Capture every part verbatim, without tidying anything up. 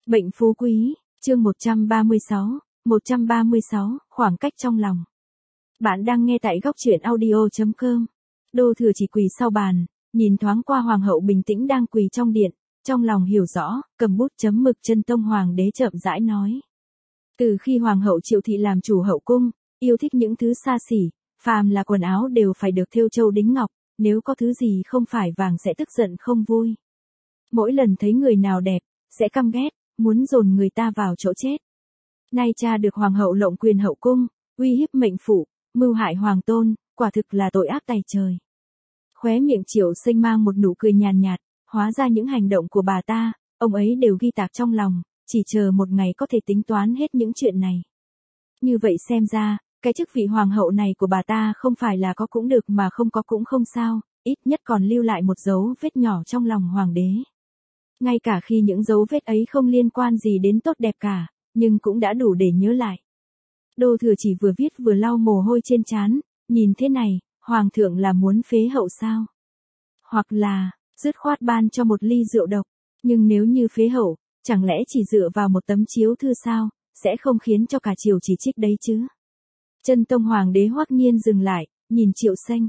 Bệnh phú quý, chương một trăm ba mươi sáu, một trăm ba mươi sáu, khoảng cách trong lòng. Bạn đang nghe tại góc truyện audio chấm com. Đô Thừa chỉ quỳ sau bàn, nhìn thoáng qua hoàng hậu bình tĩnh đang quỳ trong điện, trong lòng hiểu rõ, cầm bút chấm mực. Chân Tông Hoàng đế chậm rãi nói. Từ khi hoàng hậu Triệu Thị làm chủ hậu cung, yêu thích những thứ xa xỉ, phàm là quần áo đều phải được thêu châu đính ngọc, nếu có thứ gì không phải vàng sẽ tức giận không vui. Mỗi lần thấy người nào đẹp, sẽ căm ghét, muốn dồn người ta vào chỗ chết. Nay cha được hoàng hậu lộng quyền hậu cung, uy hiếp mệnh phụ, mưu hại hoàng tôn, quả thực là tội ác tày trời. Khóe miệng Triệu Sinh mang một nụ cười nhàn nhạt, hóa ra những hành động của bà ta, ông ấy đều ghi tạc trong lòng, chỉ chờ một ngày có thể tính toán hết những chuyện này. Như vậy xem ra, cái chức vị hoàng hậu này của bà ta không phải là có cũng được mà không có cũng không sao, ít nhất còn lưu lại một dấu vết nhỏ trong lòng hoàng đế. Ngay cả khi những dấu vết ấy không liên quan gì đến tốt đẹp cả, nhưng cũng đã đủ để nhớ lại. Đô Thừa chỉ vừa viết vừa lau mồ hôi trên trán, nhìn thế này, hoàng thượng là muốn phế hậu sao? Hoặc là, dứt khoát ban cho một ly rượu độc, nhưng nếu như phế hậu, chẳng lẽ chỉ dựa vào một tấm chiếu thư sao, sẽ không khiến cho cả triều chỉ trích đấy chứ? Chân Tông Hoàng đế hoắc nhiên dừng lại, nhìn Triệu Sinh.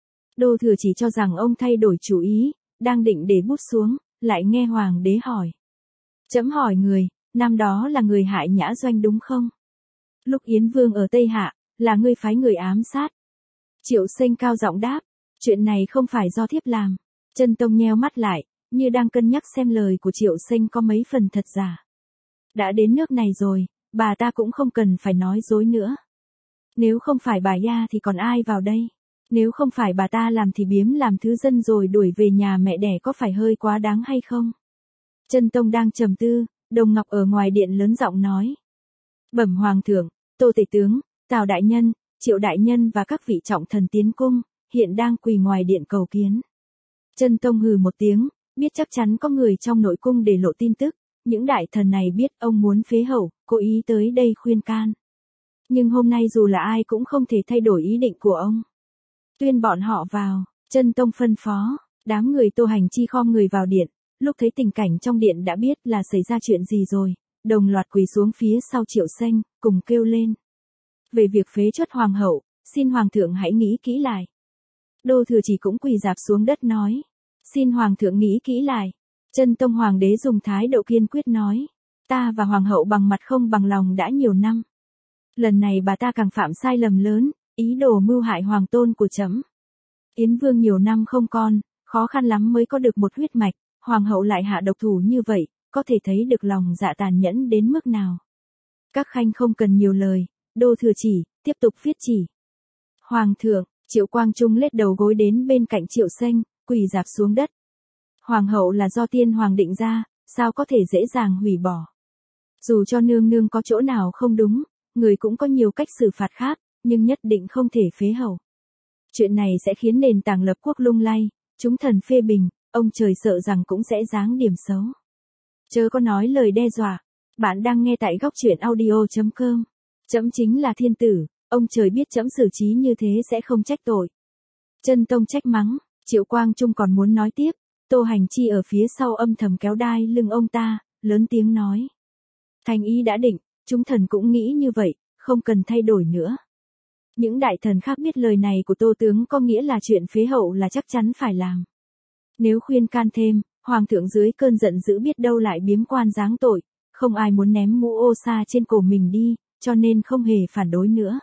Đô Thừa chỉ cho rằng ông thay đổi chủ ý, đang định để bút xuống, lại nghe hoàng đế hỏi. Chấm hỏi người, năm đó là người hại Nhã Doanh đúng không? Lúc Yến Vương ở Tây Hạ, là ngươi phái người ám sát. Triệu Sinh cao giọng đáp, chuyện này không phải do thiếp làm. Chân Tông nheo mắt lại, như đang cân nhắc xem lời của Triệu Sinh có mấy phần thật giả. Đã đến nước này rồi, bà ta cũng không cần phải nói dối nữa. Nếu không phải bà ya thì còn ai vào đây? Nếu không phải bà ta làm thì biếm làm thứ dân rồi đuổi về nhà mẹ đẻ có phải hơi quá đáng hay không? Chân Tông đang trầm tư, Đồng Ngọc ở ngoài điện lớn giọng nói. Bẩm hoàng thượng, Tô Tể tướng, Tào đại nhân, Triệu đại nhân và các vị trọng thần tiến cung, hiện đang quỳ ngoài điện cầu kiến. Chân Tông hừ một tiếng, biết chắc chắn có người trong nội cung để lộ tin tức, những đại thần này biết ông muốn phế hậu, cố ý tới đây khuyên can. Nhưng hôm nay dù là ai cũng không thể thay đổi ý định của ông. Tuyên bọn họ vào, Chân Tông phân phó, đám người Tô Hành Chi khom người vào điện, lúc thấy tình cảnh trong điện đã biết là xảy ra chuyện gì rồi, đồng loạt quỳ xuống phía sau Triệu Sinh, cùng kêu lên. Về việc phế truất hoàng hậu, xin hoàng thượng hãy nghĩ kỹ lại. Đô Thừa chỉ cũng quỳ rạp xuống đất nói, xin hoàng thượng nghĩ kỹ lại. Chân Tông Hoàng đế dùng thái độ kiên quyết nói, ta và hoàng hậu bằng mặt không bằng lòng đã nhiều năm. Lần này bà ta càng phạm sai lầm lớn, ý đồ mưu hại hoàng tôn của trẫm. Yến Vương nhiều năm không con, khó khăn lắm mới có được một huyết mạch, hoàng hậu lại hạ độc thủ như vậy, có thể thấy được lòng dạ tàn nhẫn đến mức nào. Các khanh không cần nhiều lời, Đô Thừa chỉ, tiếp tục viết chỉ. Hoàng thượng, Triệu Quang Trung lết đầu gối đến bên cạnh Triệu Sinh, quỳ rạp xuống đất. Hoàng hậu là do tiên hoàng định ra, sao có thể dễ dàng hủy bỏ. Dù cho nương nương có chỗ nào không đúng, người cũng có nhiều cách xử phạt khác, nhưng nhất định không thể phế hậu. Chuyện này sẽ khiến nền tảng lập quốc lung lay, chúng thần phê bình, ông trời sợ rằng cũng sẽ giáng điểm xấu. Chớ có nói lời đe dọa. Bạn đang nghe tại góc truyện audio chấm com. Trẫm chính là thiên tử, ông trời biết trẫm xử trí như thế sẽ không trách tội. Chân Tông trách mắng, Triệu Quang Trung còn muốn nói tiếp, Tô Hành Chi ở phía sau âm thầm kéo đai lưng ông ta, lớn tiếng nói. Thành ý đã định, chúng thần cũng nghĩ như vậy, không cần thay đổi nữa. Những đại thần khác biết lời này của Tô tướng có nghĩa là chuyện phế hậu là chắc chắn phải làm. Nếu khuyên can thêm, hoàng thượng dưới cơn giận dữ biết đâu lại biếm quan giáng tội, không ai muốn ném mũ ô sa trên cổ mình đi, cho nên không hề phản đối nữa.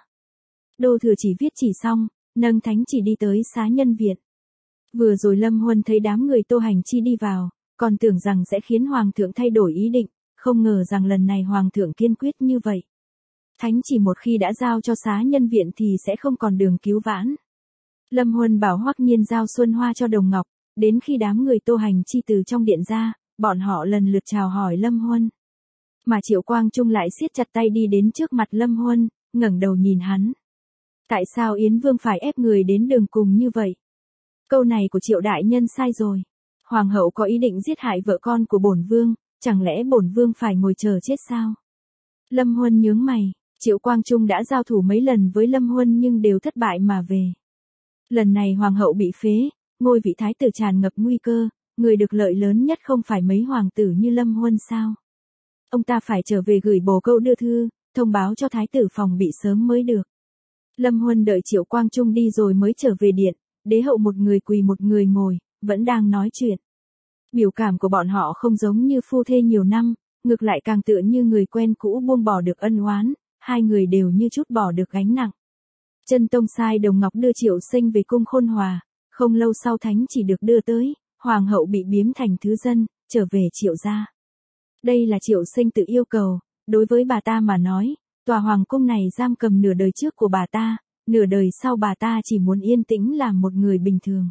Đô Thừa chỉ viết chỉ xong, nâng thánh chỉ đi tới xá nhân viện. Vừa rồi Lâm Huân thấy đám người Tô Hành Chi đi vào, còn tưởng rằng sẽ khiến hoàng thượng thay đổi ý định, không ngờ rằng lần này hoàng thượng kiên quyết như vậy. Thánh chỉ một khi đã giao cho xá nhân viện thì sẽ không còn đường cứu vãn. Lâm Huân bảo Hoắc Nhiên giao Xuân Hoa cho Đồng Ngọc, đến khi đám người Tô Hành Chi từ trong điện ra, bọn họ lần lượt chào hỏi Lâm Huân. Mà Triệu Quang Trung lại siết chặt tay đi đến trước mặt Lâm Huân, ngẩng đầu nhìn hắn. Tại sao Yến Vương phải ép người đến đường cùng như vậy? Câu này của Triệu đại nhân sai rồi. Hoàng hậu có ý định giết hại vợ con của bổn vương, chẳng lẽ bổn vương phải ngồi chờ chết sao? Lâm Huân nhướng mày, Triệu Quang Trung đã giao thủ mấy lần với Lâm Huân nhưng đều thất bại mà về. Lần này hoàng hậu bị phế, ngôi vị thái tử tràn ngập nguy cơ, người được lợi lớn nhất không phải mấy hoàng tử như Lâm Huân sao? ông ta phải trở về gửi bồ câu đưa thư, thông báo cho thái tử phòng bị sớm mới được. Lâm Huân đợi Triệu Quang Trung đi rồi mới trở về điện, đế hậu một người quỳ một người ngồi, vẫn đang nói chuyện. Biểu cảm của bọn họ không giống như phu thê nhiều năm, ngược lại càng tựa như người quen cũ buông bỏ được ân oán, hai người đều như chút bỏ được gánh nặng. Chân Tông sai Đồng Ngọc đưa Triệu Sinh về cung Khôn Hòa, không lâu sau thánh chỉ được đưa tới, hoàng hậu bị biếm thành thứ dân, trở về Triệu gia. Đây là Triệu Sinh tự yêu cầu, đối với bà ta mà nói, tòa hoàng cung này giam cầm nửa đời trước của bà ta, nửa đời sau bà ta chỉ muốn yên tĩnh làm một người bình thường.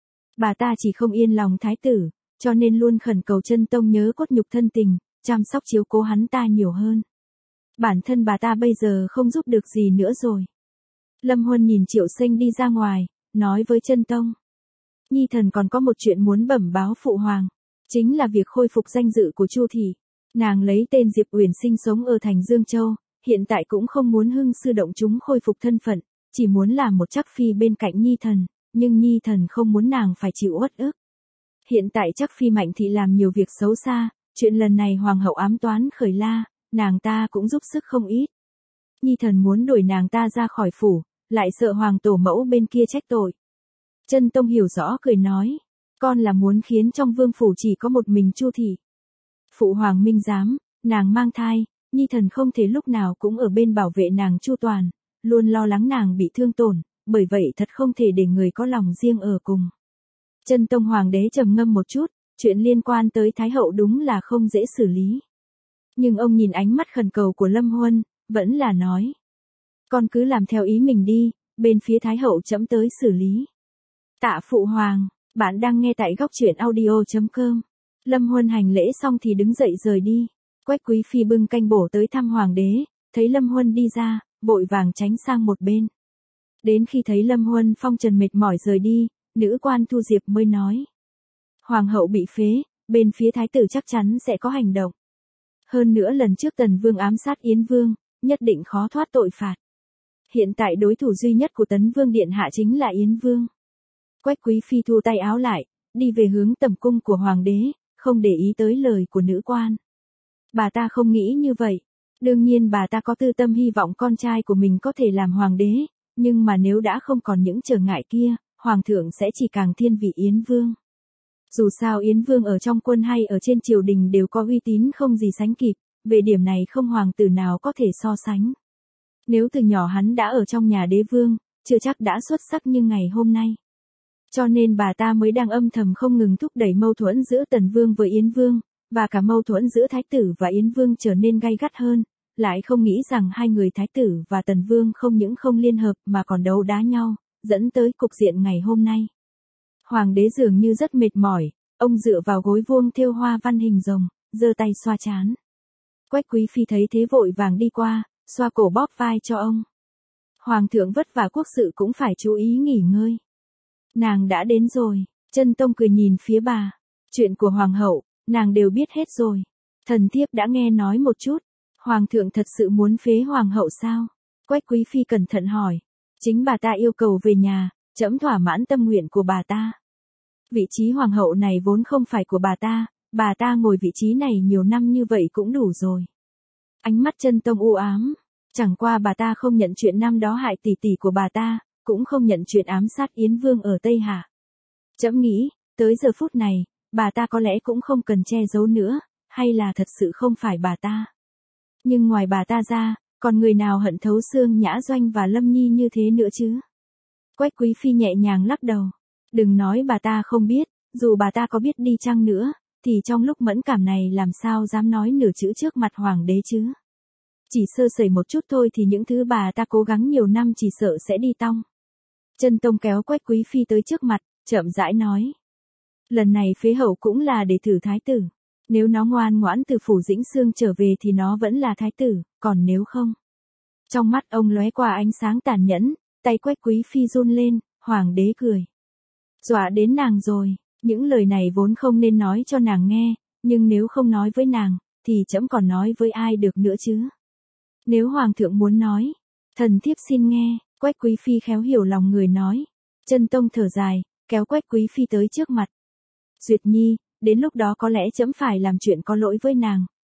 Bà ta chỉ không yên lòng thái tử, cho nên luôn khẩn cầu Chân Tông nhớ cốt nhục thân tình, chăm sóc chiếu cố hắn ta nhiều hơn. Bản thân bà ta bây giờ không giúp được gì nữa rồi. Lâm Huân nhìn Triệu Sinh đi ra ngoài, nói với Chân Tông. Nhi thần còn có một chuyện muốn bẩm báo phụ hoàng, chính là việc khôi phục danh dự của Chu thị. Nàng lấy tên Diệp Uyển sinh sống ở thành Dương Châu, hiện tại cũng không muốn hưng sư động chúng khôi phục thân phận, chỉ muốn làm một chắc phi bên cạnh Nhi thần, nhưng Nhi thần không muốn nàng phải chịu uất ức. Hiện tại chắc phi Mạnh thị làm nhiều việc xấu xa, chuyện lần này hoàng hậu ám toán khởi la, nàng ta cũng giúp sức không ít. Nhi thần muốn đuổi nàng ta ra khỏi phủ, lại sợ hoàng tổ mẫu bên kia trách tội. Chân Tông hiểu rõ cười nói, con là muốn khiến trong vương phủ chỉ có một mình Chu thị. Phụ hoàng minh giám, nàng mang thai, Nhi thần không thể lúc nào cũng ở bên bảo vệ nàng chu toàn, luôn lo lắng nàng bị thương tổn, bởi vậy thật không thể để người có lòng riêng ở cùng. Chân Tông hoàng đế trầm ngâm một chút, chuyện liên quan tới thái hậu đúng là không dễ xử lý. Nhưng ông nhìn ánh mắt khẩn cầu của Lâm Huân, vẫn là nói, con cứ làm theo ý mình đi, bên phía thái hậu trẫm tới xử lý. Tạ phụ hoàng, bạn đang nghe tại góc truyện audio chấm com. Lâm Huân hành lễ xong thì đứng dậy rời đi. Quách Quý phi bưng canh bổ tới thăm hoàng đế, thấy Lâm Huân đi ra, vội vàng tránh sang một bên. Đến khi thấy Lâm Huân phong trần mệt mỏi rời đi, nữ quan Thu Diệp mới nói. Hoàng hậu bị phế, bên phía thái tử chắc chắn sẽ có hành động. Hơn nữa lần trước Tần Vương ám sát Yến Vương, nhất định khó thoát tội phạt. Hiện tại đối thủ duy nhất của Tấn Vương Điện Hạ chính là Yến Vương. Quách Quý phi thu tay áo lại, đi về hướng tầm cung của hoàng đế, không để ý tới lời của nữ quan. Bà ta không nghĩ như vậy. Đương nhiên bà ta có tư tâm hy vọng con trai của mình có thể làm hoàng đế, nhưng mà nếu đã không còn những trở ngại kia, hoàng thượng sẽ chỉ càng thiên vị Yến Vương. Dù sao Yến Vương ở trong quân hay ở trên triều đình đều có uy tín không gì sánh kịp, về điểm này không hoàng tử nào có thể so sánh. Nếu từ nhỏ hắn đã ở trong nhà đế vương, chưa chắc đã xuất sắc như ngày hôm nay. Cho nên bà ta mới đang âm thầm không ngừng thúc đẩy mâu thuẫn giữa Tần Vương với Yến Vương, và cả mâu thuẫn giữa Thái tử và Yến Vương trở nên gay gắt hơn, lại không nghĩ rằng hai người Thái tử và Tần Vương không những không liên hợp mà còn đấu đá nhau, dẫn tới cục diện ngày hôm nay. Hoàng đế dường như rất mệt mỏi, ông dựa vào gối vuông thêu hoa văn hình rồng, giơ tay xoa trán. Quách Quý phi thấy thế vội vàng đi qua, xoa cổ bóp vai cho ông. Hoàng thượng vất vả quốc sự cũng phải chú ý nghỉ ngơi. Nàng đã đến rồi, Chân Tông cười nhìn phía bà. Chuyện của hoàng hậu, nàng đều biết hết rồi. Thần thiếp đã nghe nói một chút. Hoàng thượng thật sự muốn phế hoàng hậu sao? Quách Quý phi cẩn thận hỏi. Chính bà ta yêu cầu về nhà, trẫm thỏa mãn tâm nguyện của bà ta. Vị trí hoàng hậu này vốn không phải của bà ta, bà ta ngồi vị trí này nhiều năm như vậy cũng đủ rồi. Ánh mắt Chân Tông u ám, chẳng qua bà ta không nhận chuyện năm đó hại tỷ tỷ của bà ta, cũng không nhận chuyện ám sát Yến Vương ở Tây Hạ. Trẫm nghĩ, tới giờ phút này, bà ta có lẽ cũng không cần che giấu nữa, hay là thật sự không phải bà ta. Nhưng ngoài bà ta ra, còn người nào hận thấu xương Nhã Doanh và Lâm Nhi như thế nữa chứ? Quách Quý phi nhẹ nhàng lắc đầu. Đừng nói bà ta không biết, dù bà ta có biết đi chăng nữa, thì trong lúc mẫn cảm này làm sao dám nói nửa chữ trước mặt hoàng đế chứ? Chỉ sơ sẩy một chút thôi thì những thứ bà ta cố gắng nhiều năm chỉ sợ sẽ đi tong. Chân Tông kéo Quách Quý phi tới trước mặt, chậm rãi nói. Lần này phế hậu cũng là để thử thái tử. Nếu nó ngoan ngoãn từ phủ Dĩnh Xương trở về thì nó vẫn là thái tử, còn nếu không. Trong mắt ông lóe qua ánh sáng tàn nhẫn, tay Quách Quý phi run lên, hoàng đế cười. Dọa đến nàng rồi, những lời này vốn không nên nói cho nàng nghe, nhưng nếu không nói với nàng, thì trẫm còn nói với ai được nữa chứ? Nếu hoàng thượng muốn nói, thần thiếp xin nghe. Quách Quý phi khéo hiểu lòng người nói. Chân Tông thở dài, kéo Quách Quý phi tới trước mặt. Duyệt Nhi, đến lúc đó có lẽ trẫm phải làm chuyện có lỗi với nàng,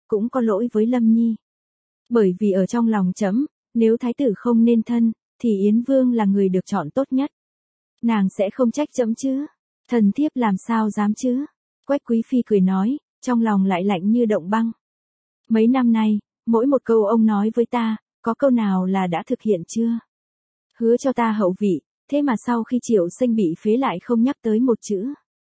cũng có lỗi với Lâm Nhi. Bởi vì ở trong lòng trẫm, nếu thái tử không nên thân, thì Yến Vương là người được chọn tốt nhất. Nàng sẽ không trách trẫm chứ? Thần thiếp làm sao dám chứ? Quách Quý Phi cười nói, trong lòng lại lạnh như động băng. Mấy năm nay, mỗi một câu ông nói với ta, có câu nào là đã thực hiện chưa? Hứa cho ta hậu vị, thế mà sau khi Triệu Sinh bị phế lại không nhắc tới một chữ.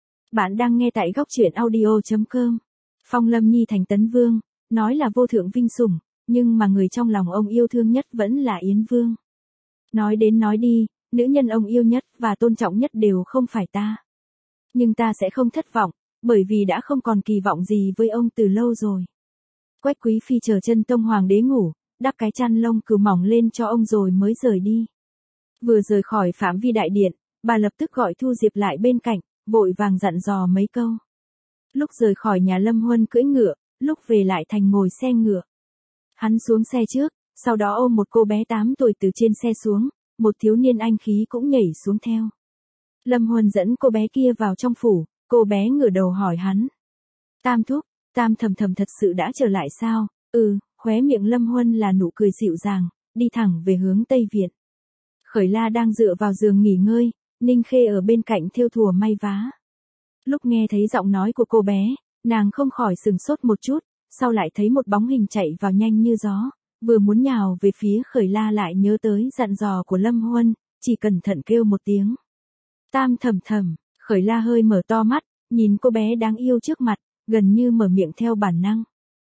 Bạn đang nghe tại góc truyện audio chấm com. Phong Lâm Nhi thành tấn vương, nói là vô thượng vinh sủng, nhưng mà người trong lòng ông yêu thương nhất vẫn là Yến Vương. Nói đến nói đi, nữ nhân ông yêu nhất và tôn trọng nhất đều không phải ta. Nhưng ta sẽ không thất vọng, bởi vì đã không còn kỳ vọng gì với ông từ lâu rồi. Quách Quý Phi chờ chân tông hoàng đế ngủ, đắp cái chăn lông cừu mỏng lên cho ông rồi mới rời đi. Vừa rời khỏi phạm vi đại điện, bà lập tức gọi Thu Diệp lại bên cạnh, vội vàng dặn dò mấy câu. Lúc rời khỏi nhà Lâm Huân cưỡi ngựa, lúc về lại thành ngồi xe ngựa. Hắn xuống xe trước, sau đó ôm một cô bé tám tuổi từ trên xe xuống, một thiếu niên anh khí cũng nhảy xuống theo. Lâm Huân dẫn cô bé kia vào trong phủ, cô bé ngửa đầu hỏi hắn. Tam thúc, Tam thầm thầm thật sự đã trở lại sao? Ừ, khóe miệng Lâm Huân là nụ cười dịu dàng, đi thẳng về hướng Tây Viện. Khởi La đang dựa vào giường nghỉ ngơi, Ninh Khê ở bên cạnh thêu thùa may vá. Lúc nghe thấy giọng nói của cô bé, nàng không khỏi sừng sốt một chút, sau lại thấy một bóng hình chạy vào nhanh như gió, vừa muốn nhào về phía Khởi La lại nhớ tới dặn dò của Lâm Huân, chỉ cẩn thận kêu một tiếng. Tam thầm thầm, Khởi La hơi mở to mắt, nhìn cô bé đáng yêu trước mặt, gần như mở miệng theo bản năng.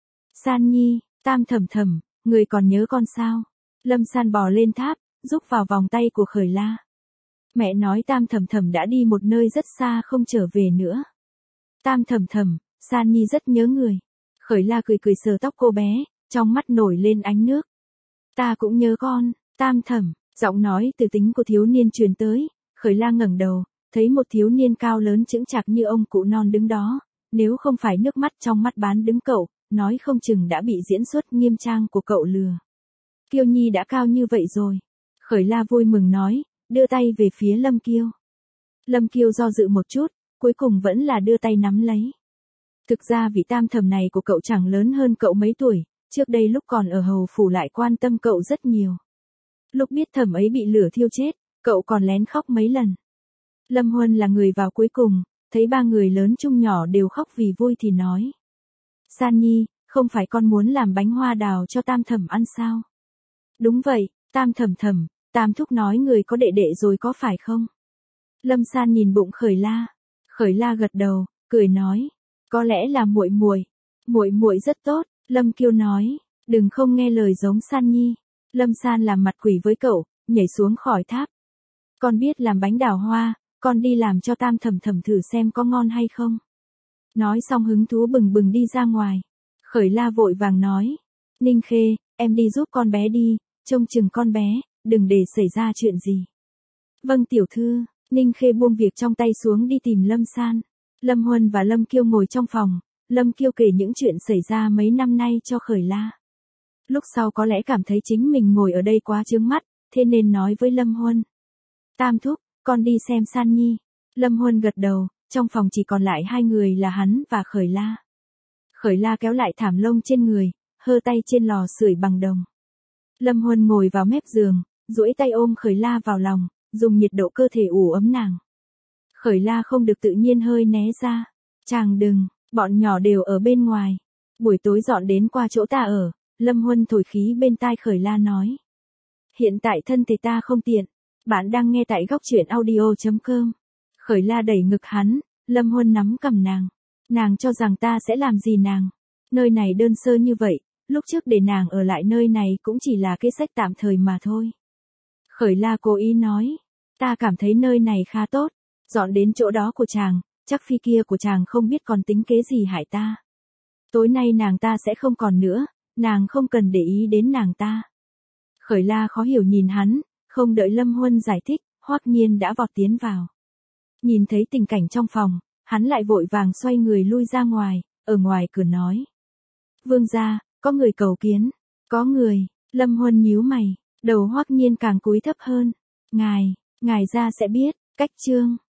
San Nhi, Tam thầm thầm, người còn nhớ con sao? Lâm San bò lên tháp, giúp vào vòng tay của Khởi La. Mẹ nói Tam thầm thầm đã đi một nơi rất xa không trở về nữa. Tam thầm thầm, San Nhi rất nhớ người. Khởi La cười cười sờ tóc cô bé, trong mắt nổi lên ánh nước. Ta cũng nhớ con, Tam thầm, giọng nói từ tính của thiếu niên truyền tới. Khởi La ngẩng đầu, thấy một thiếu niên cao lớn chững chạc như ông cụ non đứng đó. Nếu không phải nước mắt trong mắt bán đứng cậu, nói không chừng đã bị diễn xuất nghiêm trang của cậu lừa. Kiêu Nhi đã cao như vậy rồi. Khởi La vui mừng nói, đưa tay về phía Lâm Kiêu. Lâm Kiêu do dự một chút, cuối cùng vẫn là đưa tay nắm lấy. Thực ra vị Tam thầm này của cậu chẳng lớn hơn cậu mấy tuổi, trước đây lúc còn ở hầu phủ lại quan tâm cậu rất nhiều. Lúc biết thầm ấy bị lửa thiêu chết, cậu còn lén khóc mấy lần. Lâm Huân là người vào cuối cùng, thấy ba người lớn chung nhỏ đều khóc vì vui thì nói. San Nhi, không phải con muốn làm bánh hoa đào cho Tam thầm ăn sao? Đúng vậy, Tam thầm thầm, Tam thúc nói người có đệ đệ rồi có phải không? Lâm San nhìn bụng Khởi La. Khởi La gật đầu, cười nói. Có lẽ là muội muội, muội muội rất tốt. Lâm Kiêu nói, đừng không nghe lời giống San Nhi. Lâm San làm mặt quỷ với cậu, nhảy xuống khỏi tháp. Con biết làm bánh đào hoa, con đi làm cho Tam thầm thầm thử xem có ngon hay không. Nói xong hứng thú bừng bừng đi ra ngoài. Khởi La vội vàng nói. Ninh Khê, em đi giúp con bé đi, trông chừng con bé, đừng để xảy ra chuyện gì. Vâng tiểu thư, Ninh Khê buông việc trong tay xuống đi tìm Lâm San. Lâm Huân và Lâm Kiêu ngồi trong phòng, Lâm Kiêu kể những chuyện xảy ra mấy năm nay cho Khởi La. Lúc sau có lẽ cảm thấy chính mình ngồi ở đây quá chướng mắt, thế nên nói với Lâm Huân. Tam thúc, con đi xem San Nhi. Lâm Huân gật đầu, trong phòng chỉ còn lại hai người là hắn và Khởi La. Khởi La kéo lại thảm lông trên người, hơ tay trên lò sưởi bằng đồng. Lâm Huân ngồi vào mép giường, duỗi tay ôm Khởi La vào lòng, dùng nhiệt độ cơ thể ủ ấm nàng. Khởi La không được tự nhiên hơi né ra. Chàng đừng, bọn nhỏ đều ở bên ngoài. Buổi tối dọn đến qua chỗ ta ở, Lâm Huân thổi khí bên tai Khởi La nói. Hiện tại thân thể ta không tiện. Bạn đang nghe tại góc truyện audio chấm com. Khởi La đẩy ngực hắn, Lâm Huân nắm cầm nàng. Nàng cho rằng ta sẽ làm gì nàng. Nơi này đơn sơ như vậy, lúc trước để nàng ở lại nơi này cũng chỉ là kế sách tạm thời mà thôi. Khởi La cố ý nói. Ta cảm thấy nơi này khá tốt. Dọn đến chỗ đó của chàng, chắc phi kia của chàng không biết còn tính kế gì hại ta. Tối nay nàng ta sẽ không còn nữa, nàng không cần để ý đến nàng ta. Khởi La khó hiểu nhìn hắn, không đợi Lâm Huân giải thích, Hoắc Nhiên đã vọt tiến vào. Nhìn thấy tình cảnh trong phòng, hắn lại vội vàng xoay người lui ra ngoài, ở ngoài cửa nói. Vương gia, có người cầu kiến. Có người, Lâm Huân nhíu mày, đầu Hoắc Nhiên càng cúi thấp hơn. Ngài, ngài ra sẽ biết, cách chương.